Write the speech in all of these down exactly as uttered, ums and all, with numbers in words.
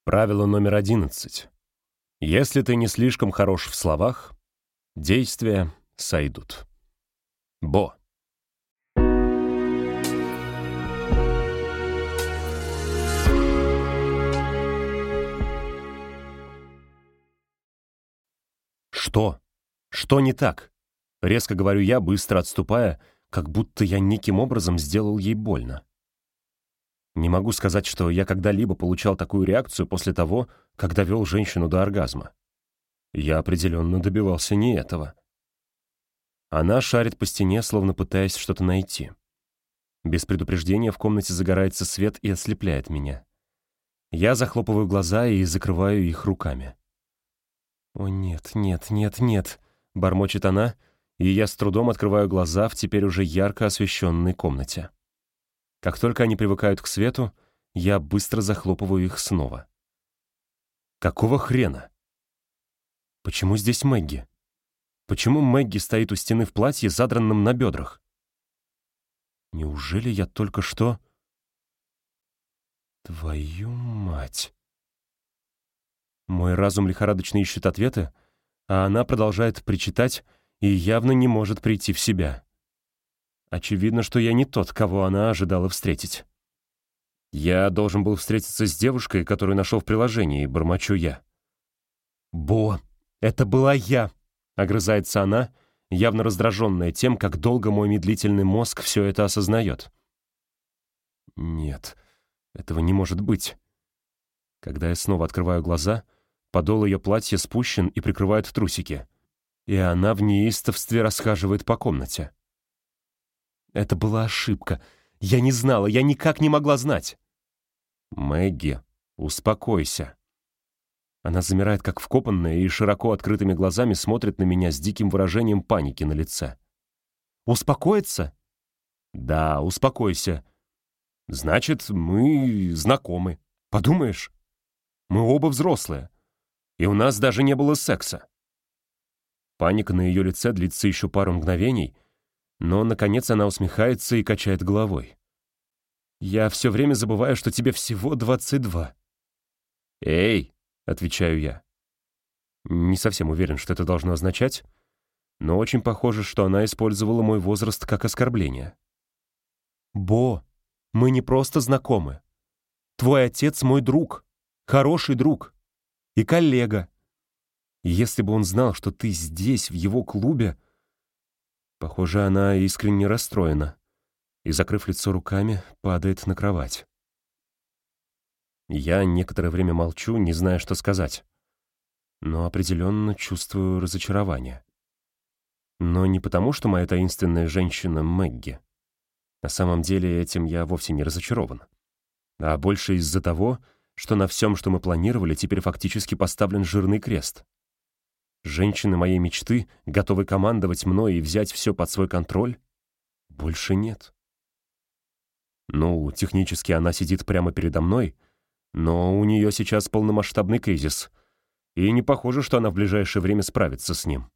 Правило номер одиннадцать. Если ты не слишком хорош в словах, действия сойдут. Бо. Что? Что не так? Резко говорю я, быстро отступая, как будто я неким образом сделал ей больно. Не могу сказать, что я когда-либо получал такую реакцию после того, как довел женщину до оргазма. Я определенно добивался не этого. Она шарит по стене, словно пытаясь что-то найти. Без предупреждения в комнате загорается свет и ослепляет меня. Я захлопываю глаза и закрываю их руками. «О, нет, нет, нет, нет», — бормочет она, и я с трудом открываю глаза в теперь уже ярко освещенной комнате. Как только они привыкают к свету, я быстро захлопываю их снова. Какого хрена? Почему здесь Мэгги? Почему Мэгги стоит у стены в платье, задранном на бедрах? Неужели я только что... Твою мать! Мой разум лихорадочно ищет ответы, а она продолжает причитать и явно не может прийти в себя. Очевидно, что я не тот, кого она ожидала встретить. Я должен был встретиться с девушкой, которую нашел в приложении, бормочу я. «Бо, это была я!» — огрызается она, явно раздраженная тем, как долго мой медлительный мозг все это осознает. Нет, этого не может быть. Когда я снова открываю глаза, подол ее платья спущен и прикрывает трусики, и она в неистовстве расхаживает по комнате. Это была ошибка. Я не знала, я никак не могла знать. Мэгги, успокойся. Она замирает, как вкопанная, и широко открытыми глазами смотрит на меня с диким выражением паники на лице. Успокоиться? Да, успокойся. Значит, мы знакомы. Подумаешь, мы оба взрослые, и у нас даже не было секса. Паника на ее лице длится еще пару мгновений, но, наконец, она усмехается и качает головой. «Я все время забываю, что тебе всего двадцать два». «Эй!» — отвечаю я. Не совсем уверен, что это должно означать, но очень похоже, что она использовала мой возраст как оскорбление. «Бо, мы не просто знакомы. Твой отец мой друг, хороший друг и коллега. И если бы он знал, что ты здесь, в его клубе...» Похоже, она искренне расстроена и, закрыв лицо руками, падает на кровать. Я некоторое время молчу, не зная, что сказать, но определенно чувствую разочарование. Но не потому, что моя таинственная женщина Мэгги. На самом деле этим я вовсе не разочарован, а больше из-за того, что на всем, что мы планировали, теперь фактически поставлен жирный крест. Женщины моей мечты, готовы командовать мной и взять все под свой контроль, больше нет. Ну, технически она сидит прямо передо мной, но у нее сейчас полномасштабный кризис, и не похоже, что она в ближайшее время справится с ним.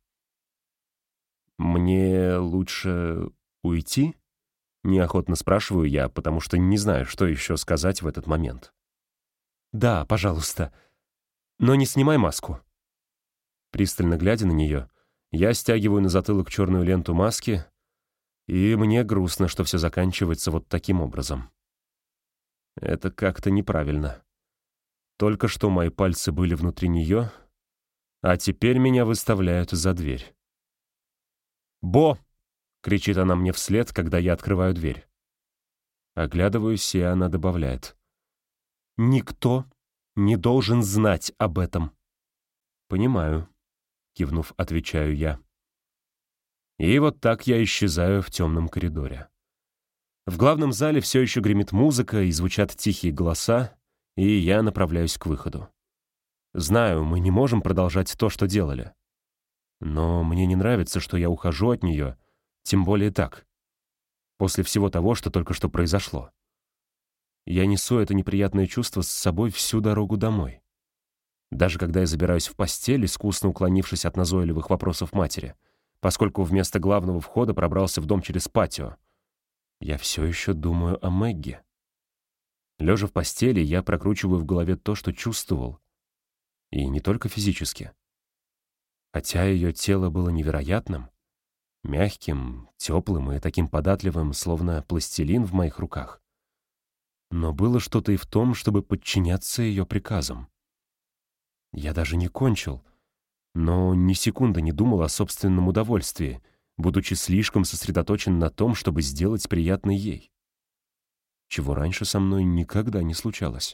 «Мне лучше уйти?» — неохотно спрашиваю я, потому что не знаю, что еще сказать в этот момент. «Да, пожалуйста, но не снимай маску». Пристально глядя на нее, я стягиваю на затылок черную ленту маски, и мне грустно, что все заканчивается вот таким образом. Это как-то неправильно. Только что мои пальцы были внутри нее, а теперь меня выставляют за дверь. «Бо!» — кричит она мне вслед, когда я открываю дверь. Оглядываюсь, и она добавляет. «Никто не должен знать об этом». «Понимаю», — кивнув, отвечаю я. И вот так я исчезаю в темном коридоре. В главном зале все еще гремит музыка и звучат тихие голоса, и я направляюсь к выходу. Знаю, мы не можем продолжать то, что делали. Но мне не нравится, что я ухожу от нее, тем более так, после всего того, что только что произошло. Я несу это неприятное чувство с собой всю дорогу домой. Даже когда я забираюсь в постель, искусно уклонившись от назойливых вопросов матери, поскольку вместо главного входа пробрался в дом через патио, я все еще думаю о Мэгги. Лежа в постели, я прокручиваю в голове то, что чувствовал. И не только физически. Хотя ее тело было невероятным, мягким, теплым и таким податливым, словно пластилин в моих руках. Но было что-то и в том, чтобы подчиняться ее приказам. Я даже не кончил, но ни секунды не думал о собственном удовольствии, будучи слишком сосредоточен на том, чтобы сделать приятно ей. Чего раньше со мной никогда не случалось.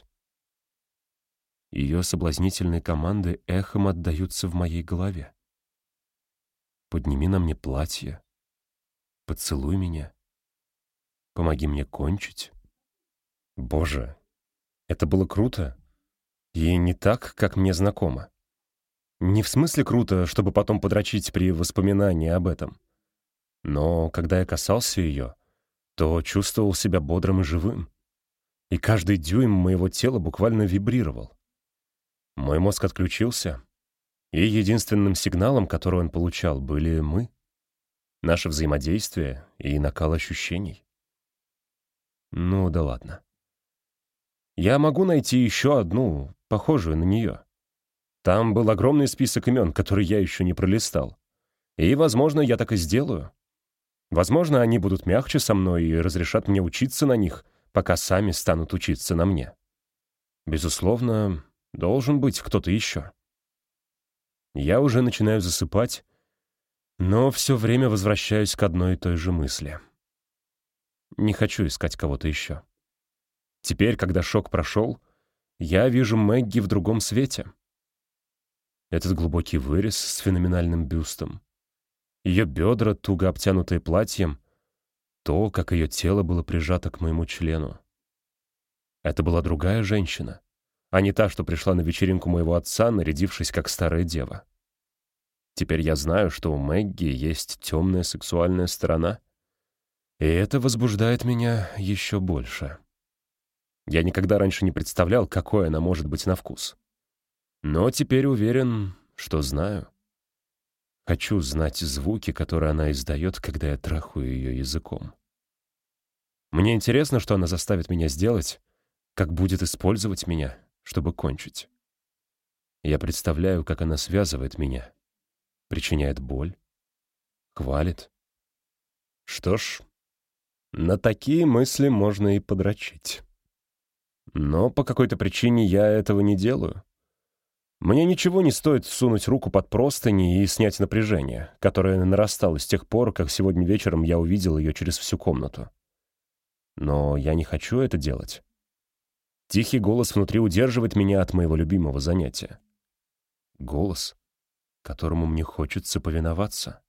Ее соблазнительные команды эхом отдаются в моей голове. «Подними на мне платье», «Поцелуй меня», «Помоги мне кончить». Боже, это было круто. И не так, как мне знакомо. Не в смысле круто, чтобы потом подрочить при воспоминании об этом. Но когда я касался ее, то чувствовал себя бодрым и живым. И каждый дюйм моего тела буквально вибрировал. Мой мозг отключился, и единственным сигналом, который он получал, были мы, наше взаимодействие и накал ощущений. Ну да ладно. Я могу найти еще одну, похожую на нее. Там был огромный список имен, который я еще не пролистал. И, возможно, я так и сделаю. Возможно, они будут мягче со мной и разрешат мне учиться на них, пока сами станут учиться на мне. Безусловно, должен быть кто-то еще. Я уже начинаю засыпать, но все время возвращаюсь к одной и той же мысли. Не хочу искать кого-то еще. Теперь, когда шок прошел, я вижу Мэгги в другом свете. Этот глубокий вырез с феноменальным бюстом, ее бедра, туго обтянутые платьем, то, как ее тело было прижато к моему члену. Это была другая женщина, а не та, что пришла на вечеринку моего отца, нарядившись как старая дева. Теперь я знаю, что у Мэгги есть темная сексуальная сторона, и это возбуждает меня еще больше. Я никогда раньше не представлял, какой она может быть на вкус. Но теперь уверен, что знаю. Хочу знать звуки, которые она издает, когда я трахаю ее языком. Мне интересно, что она заставит меня сделать, как будет использовать меня, чтобы кончить. Я представляю, как она связывает меня, причиняет боль, хвалит. Что ж, на такие мысли можно и подрочить. Но по какой-то причине я этого не делаю. Мне ничего не стоит сунуть руку под простыни и снять напряжение, которое нарастало с тех пор, как сегодня вечером я увидел ее через всю комнату. Но я не хочу это делать. Тихий голос внутри удерживает меня от моего любимого занятия. Голос, которому мне хочется повиноваться.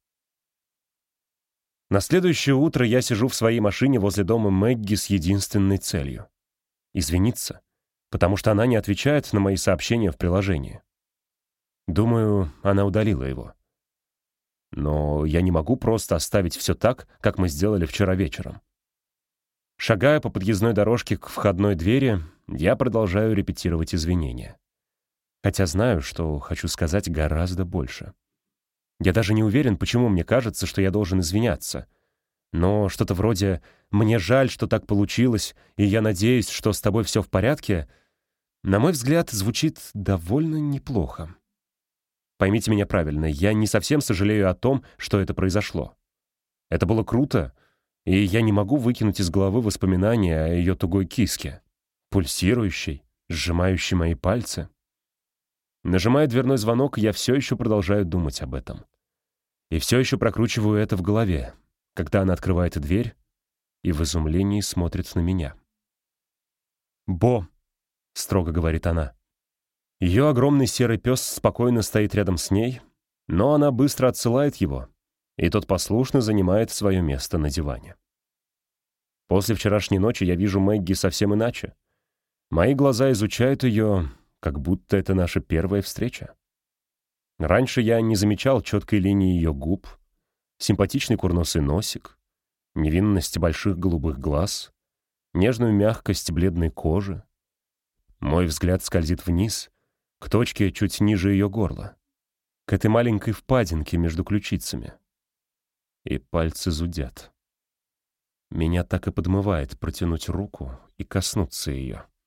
На следующее утро я сижу в своей машине возле дома Мэгги с единственной целью — извиниться, потому что она не отвечает на мои сообщения в приложении. Думаю, она удалила его. Но я не могу просто оставить все так, как мы сделали вчера вечером. Шагая по подъездной дорожке к входной двери, я продолжаю репетировать извинения. Хотя знаю, что хочу сказать гораздо больше. Я даже не уверен, почему мне кажется, что я должен извиняться. Но что-то вроде «мне жаль, что так получилось, и я надеюсь, что с тобой все в порядке», на мой взгляд, звучит довольно неплохо. Поймите меня правильно, я не совсем сожалею о том, что это произошло. Это было круто, и я не могу выкинуть из головы воспоминания о ее тугой киске, пульсирующей, сжимающей мои пальцы. Нажимая дверной звонок, я все еще продолжаю думать об этом. И все еще прокручиваю это в голове, когда она открывает дверь и в изумлении смотрит на меня. «Бо», — строго говорит она. Ее огромный серый пес спокойно стоит рядом с ней, но она быстро отсылает его, и тот послушно занимает свое место на диване. После вчерашней ночи я вижу Мэгги совсем иначе. Мои глаза изучают ее, как будто это наша первая встреча. Раньше я не замечал четкой линии ее губ, симпатичный курносый носик, невинность больших голубых глаз, нежную мягкость бледной кожи. Мой взгляд скользит вниз, к точке чуть ниже ее горла, к этой маленькой впадинке между ключицами. И пальцы зудят. Меня так и подмывает протянуть руку и коснуться ее.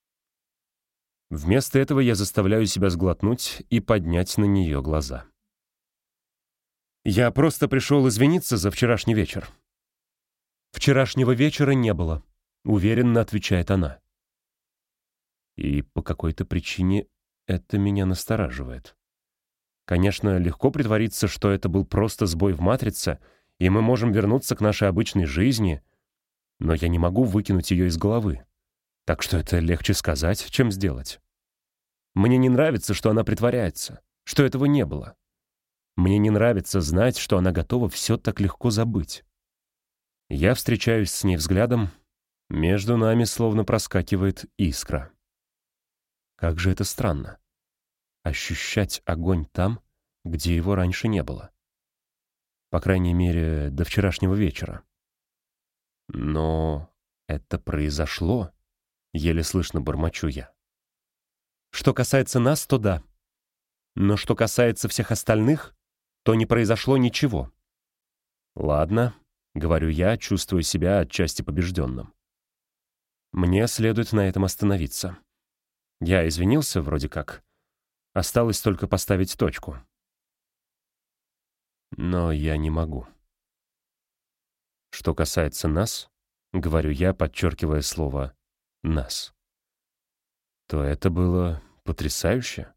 Вместо этого я заставляю себя сглотнуть и поднять на нее глаза. «Я просто пришел извиниться за вчерашний вечер». «Вчерашнего вечера не было», — уверенно отвечает она. И по какой-то причине это меня настораживает. Конечно, легко притвориться, что это был просто сбой в матрице, и мы можем вернуться к нашей обычной жизни, но я не могу выкинуть ее из головы. Так что это легче сказать, чем сделать. Мне не нравится, что она притворяется, что этого не было. Мне не нравится знать, что она готова все так легко забыть. Я встречаюсь с ней взглядом, между нами словно проскакивает искра. Как же это странно. Ощущать огонь там, где его раньше не было. По крайней мере, до вчерашнего вечера. Но это произошло, еле слышно бормочу я. Что касается нас, то да. Но что касается всех остальных, то не произошло ничего. Ладно, говорю я, чувствую себя отчасти побежденным. Мне следует на этом остановиться. Я извинился вроде как. Осталось только поставить точку. Но я не могу. Что касается нас, говорю я, подчеркивая слово «нас», то это было потрясающе.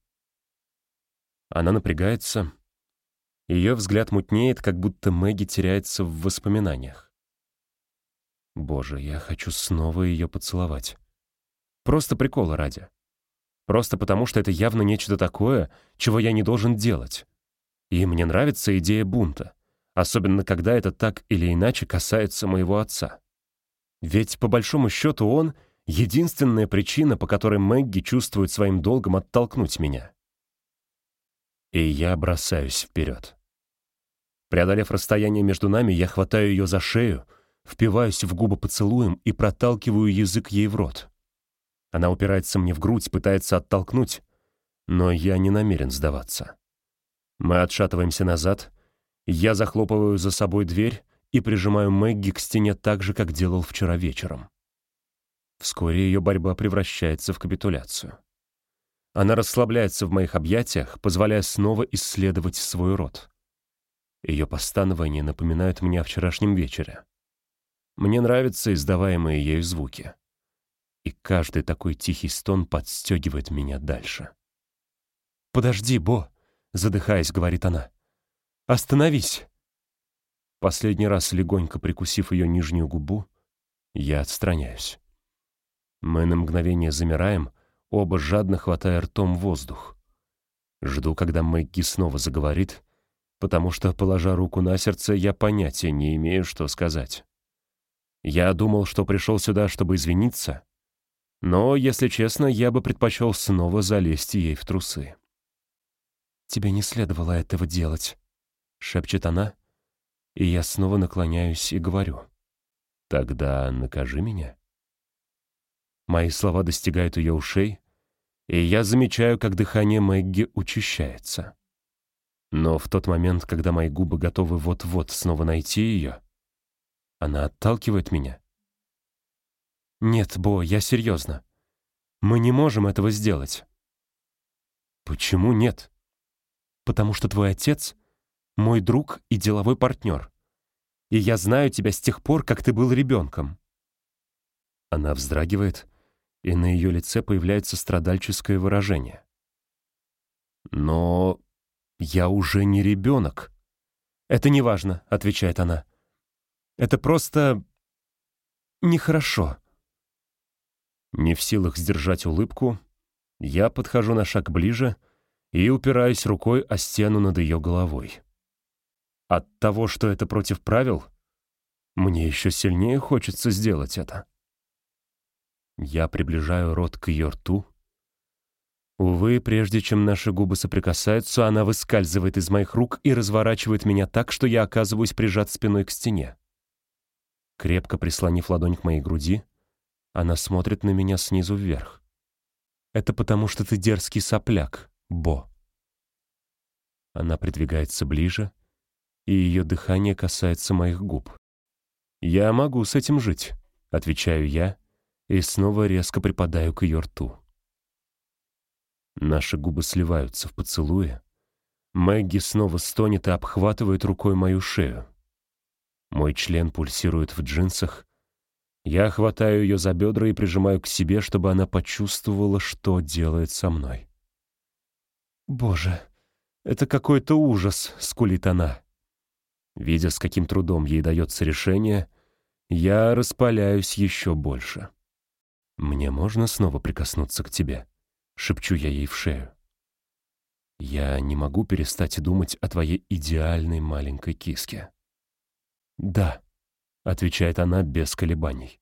Она напрягается. Ее взгляд мутнеет, как будто Мэгги теряется в воспоминаниях. Боже, я хочу снова ее поцеловать. Просто прикола ради. Просто потому, что это явно нечто такое, чего я не должен делать. И мне нравится идея бунта, особенно когда это так или иначе касается моего отца. Ведь, по большому счету, он — единственная причина, по которой Мэгги чувствует своим долгом оттолкнуть меня. И я бросаюсь вперед. Преодолев расстояние между нами, я хватаю ее за шею, впиваюсь в губы поцелуем и проталкиваю язык ей в рот. Она упирается мне в грудь, пытается оттолкнуть, но я не намерен сдаваться. Мы отшатываемся назад, я захлопываю за собой дверь и прижимаю Мэгги к стене так же, как делал вчера вечером. Вскоре ее борьба превращается в капитуляцию. Она расслабляется в моих объятиях, позволяя снова исследовать свой рот. Ее постановления напоминают мне о вчерашнем вечере. Мне нравятся издаваемые ею звуки. И каждый такой тихий стон подстегивает меня дальше. «Подожди, Бо!» — задыхаясь, говорит она. «Остановись!» Последний раз, легонько прикусив ее нижнюю губу, я отстраняюсь. Мы на мгновение замираем, оба жадно хватая ртом воздух. Жду, когда Мэгги снова заговорит, потому что, положа руку на сердце, я понятия не имею, что сказать. Я думал, что пришел сюда, чтобы извиниться, но, если честно, я бы предпочел снова залезть ей в трусы. «Тебе не следовало этого делать», — шепчет она, и я снова наклоняюсь и говорю. «Тогда накажи меня». Мои слова достигают ее ушей, и я замечаю, как дыхание Мэгги учащается. Но в тот момент, когда мои губы готовы вот-вот снова найти ее, она отталкивает меня. «Нет, Бо, я серьезно. Мы не можем этого сделать». «Почему нет?» «Потому что твой отец — мой друг и деловой партнер. И я знаю тебя с тех пор, как ты был ребенком». Она вздрагивает, и на ее лице появляется страдальческое выражение. «Но я уже не ребенок». «Это не важно», — отвечает она. «Это просто нехорошо». Не в силах сдержать улыбку, я подхожу на шаг ближе и упираюсь рукой о стену над ее головой. От того, что это против правил, мне еще сильнее хочется сделать это. Я приближаю рот к ее рту. Увы, прежде чем наши губы соприкасаются, она выскальзывает из моих рук и разворачивает меня так, что я оказываюсь прижат спиной к стене. Крепко прислонив ладонь к моей груди, она смотрит на меня снизу вверх. «Это потому, что ты дерзкий сопляк, Бо». Она придвигается ближе, и ее дыхание касается моих губ. «Я могу с этим жить», — отвечаю я, и снова резко припадаю к ее рту. Наши губы сливаются в поцелуе. Мэгги снова стонет и обхватывает рукой мою шею. Мой член пульсирует в джинсах. Я хватаю ее за бедра и прижимаю к себе, чтобы она почувствовала, что делает со мной. «Боже, это какой-то ужас», — скулит она. Видя, с каким трудом ей дается решение, я распаляюсь еще больше. «Мне можно снова прикоснуться к тебе?» — шепчу я ей в шею. «Я не могу перестать думать о твоей идеальной маленькой киске». «Да», — отвечает она без колебаний.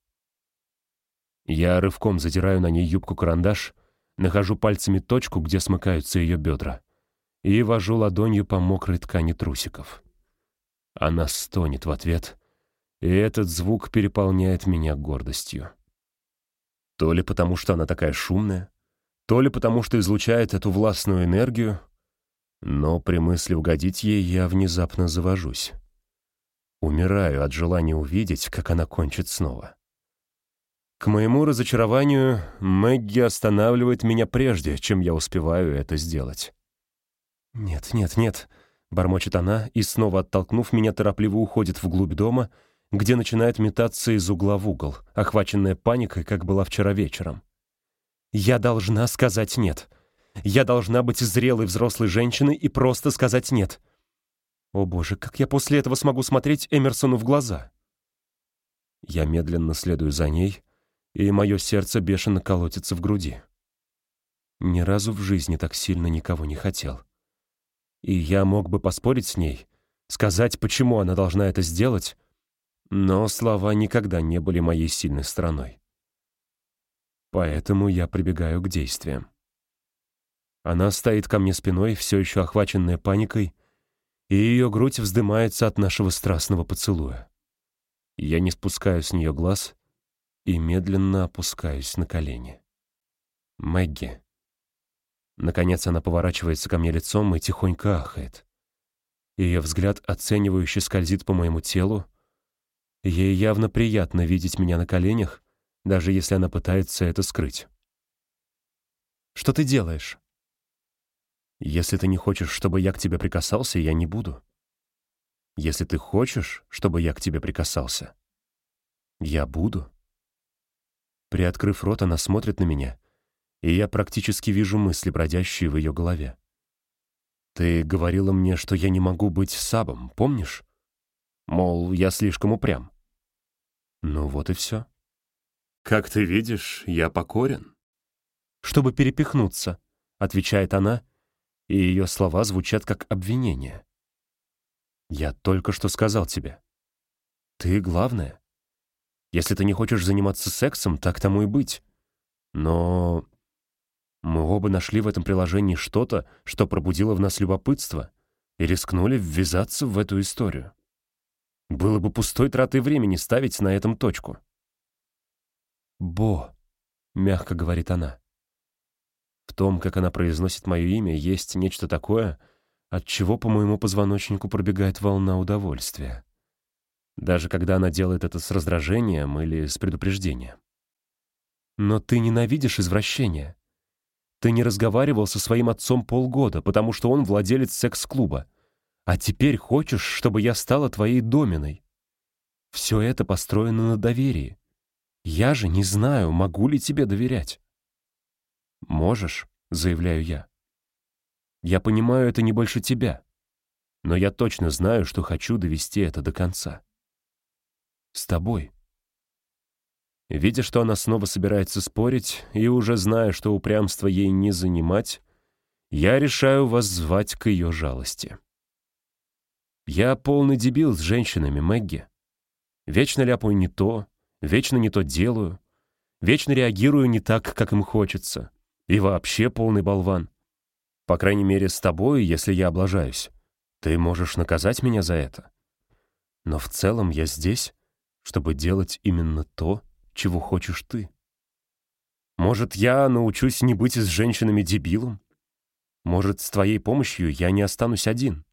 Я рывком задираю на ней юбку-карандаш, нахожу пальцами точку, где смыкаются ее бедра, и вожу ладонью по мокрой ткани трусиков. Она стонет в ответ, и этот звук переполняет меня гордостью. То ли потому, что она такая шумная, то ли потому, что излучает эту властную энергию, но при мысли угодить ей я внезапно завожусь. Умираю от желания увидеть, как она кончит снова. К моему разочарованию, Мэгги останавливает меня прежде, чем я успеваю это сделать. «Нет, нет, нет», — бормочет она и, снова оттолкнув меня, торопливо уходит вглубь дома, где начинает метаться из угла в угол, охваченная паникой, как была вчера вечером. «Я должна сказать «нет». Я должна быть зрелой взрослой женщиной и просто сказать «нет». О боже, как я после этого смогу смотреть Эмерсону в глаза?» Я медленно следую за ней, и мое сердце бешено колотится в груди. Ни разу в жизни так сильно никого не хотел. И я мог бы поспорить с ней, сказать, почему она должна это сделать, но слова никогда не были моей сильной стороной. Поэтому я прибегаю к действиям. Она стоит ко мне спиной, все еще охваченная паникой, и ее грудь вздымается от нашего страстного поцелуя. Я не спускаю с нее глаз и медленно опускаюсь на колени. «Мэгги». Наконец она поворачивается ко мне лицом и тихонько ахает. Ее взгляд оценивающе скользит по моему телу. Ей явно приятно видеть меня на коленях, даже если она пытается это скрыть. «Что ты делаешь?» «Если ты не хочешь, чтобы я к тебе прикасался, я не буду. Если ты хочешь, чтобы я к тебе прикасался, я буду». Приоткрыв рот, она смотрит на меня, и я практически вижу мысли, бродящие в ее голове. «Ты говорила мне, что я не могу быть сабом, помнишь? Мол, я слишком упрям». Ну вот и все. «Как ты видишь, я покорен». «Чтобы перепихнуться», — отвечает она, и ее слова звучат как обвинение. «Я только что сказал тебе. Ты главное. Если ты не хочешь заниматься сексом, так тому и быть. Но мы оба нашли в этом приложении что-то, что пробудило в нас любопытство, и рискнули ввязаться в эту историю. Было бы пустой тратой времени ставить на этом точку». «Бо», — мягко говорит она. В том, как она произносит мое имя, есть нечто такое, от чего по моему позвоночнику пробегает волна удовольствия. Даже когда она делает это с раздражением или с предупреждением. «Но ты ненавидишь извращения. Ты не разговаривал со своим отцом полгода, потому что он владелец секс-клуба. А теперь хочешь, чтобы я стала твоей доминой. Все это построено на доверии. Я же не знаю, могу ли тебе доверять». «Можешь», — заявляю я. «Я понимаю, это не больше тебя, но я точно знаю, что хочу довести это до конца. С тобой». Видя, что она снова собирается спорить, и уже зная, что упрямство ей не занимать, я решаю воззвать к ее жалости. Я полный дебил с женщинами, Мэгги. Вечно ляпаю не то, вечно не то делаю, вечно реагирую не так, как им хочется. И вообще полный болван. По крайней мере, с тобой, если я облажаюсь, ты можешь наказать меня за это. Но в целом я здесь, чтобы делать именно то, чего хочешь ты. Может, я научусь не быть с женщинами дебилом? Может, с твоей помощью я не останусь один?»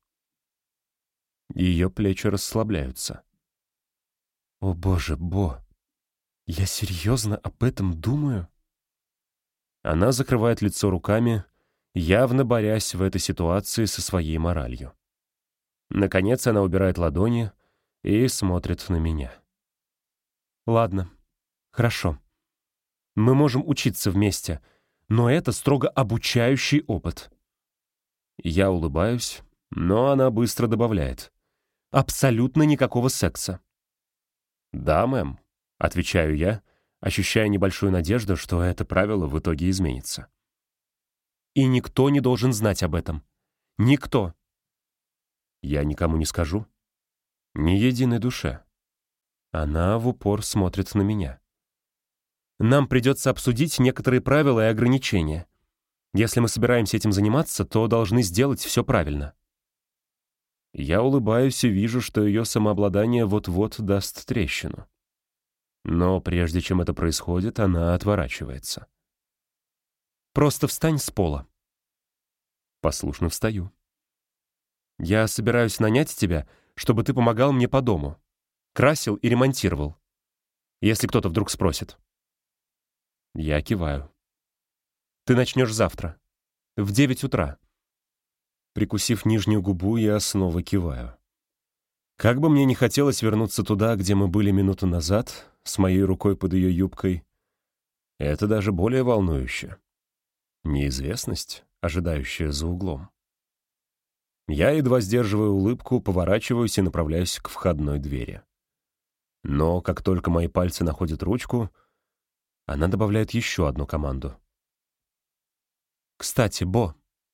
Ее плечи расслабляются. «О боже, Бо, я серьезно об этом думаю?» Она закрывает лицо руками, явно борясь в этой ситуации со своей моралью. Наконец она убирает ладони и смотрит на меня. «Ладно, хорошо. Мы можем учиться вместе, но это строго обучающий опыт». Я улыбаюсь, но она быстро добавляет. «Абсолютно никакого секса». «Да, мэм», — отвечаю я, ощущая небольшую надежду, что это правило в итоге изменится. «И никто не должен знать об этом. Никто». «Я никому не скажу. Ни единой душе». Она в упор смотрит на меня. «Нам придется обсудить некоторые правила и ограничения. Если мы собираемся этим заниматься, то должны сделать все правильно». Я улыбаюсь и вижу, что ее самообладание вот-вот даст трещину. Но прежде чем это происходит, она отворачивается. «Просто встань с пола». Послушно встаю. «Я собираюсь нанять тебя, чтобы ты помогал мне по дому. Красил и ремонтировал. Если кто-то вдруг спросит». Я киваю. «Ты начнешь завтра. В девять утра». Прикусив нижнюю губу, я снова киваю. Как бы мне не хотелось вернуться туда, где мы были минуту назад, с моей рукой под ее юбкой, это даже более волнующе. Неизвестность, ожидающая за углом. Я едва сдерживаю улыбку, поворачиваюсь и направляюсь к входной двери. Но как только мои пальцы находят ручку, она добавляет еще одну команду. «Кстати, Бо».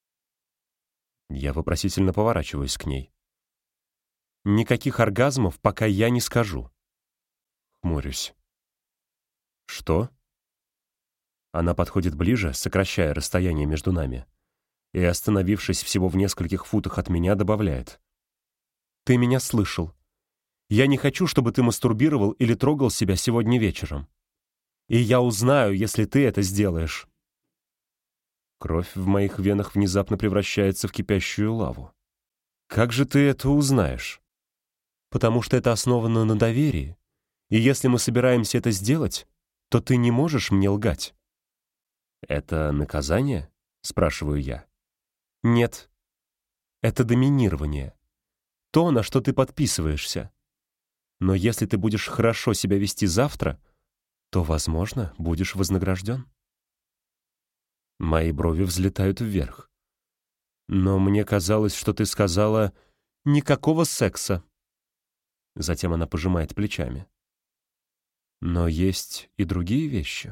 Я вопросительно поворачиваюсь к ней. «Никаких оргазмов, пока я не скажу». Хмурюсь. «Что?» Она подходит ближе, сокращая расстояние между нами, и, остановившись всего в нескольких футах от меня, добавляет. «Ты меня слышал. Я не хочу, чтобы ты мастурбировал или трогал себя сегодня вечером. И я узнаю, если ты это сделаешь». Кровь в моих венах внезапно превращается в кипящую лаву. «Как же ты это узнаешь?» «Потому что это основано на доверии. И если мы собираемся это сделать, то ты не можешь мне лгать». «Это наказание?» — спрашиваю я. «Нет. Это доминирование. То, на что ты подписываешься. Но если ты будешь хорошо себя вести завтра, то, возможно, будешь вознагражден». Мои брови взлетают вверх. «Но мне казалось, что ты сказала «никакого секса». Затем она пожимает плечами. «Но есть и другие вещи».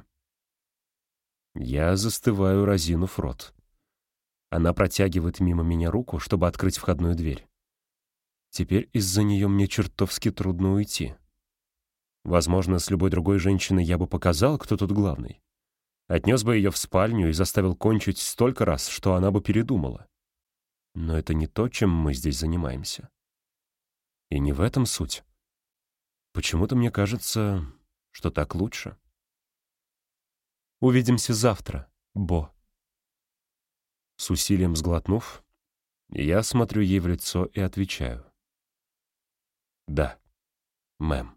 Я застываю, разинув рот. Она протягивает мимо меня руку, чтобы открыть входную дверь. Теперь из-за нее мне чертовски трудно уйти. Возможно, с любой другой женщиной я бы показал, кто тут главный. Отнес бы ее в спальню и заставил кончить столько раз, что она бы передумала. Но это не то, чем мы здесь занимаемся. И не в этом суть. Почему-то мне кажется, что так лучше. «Увидимся завтра, Бо». С усилием сглотнув, я смотрю ей в лицо и отвечаю. «Да, мэм».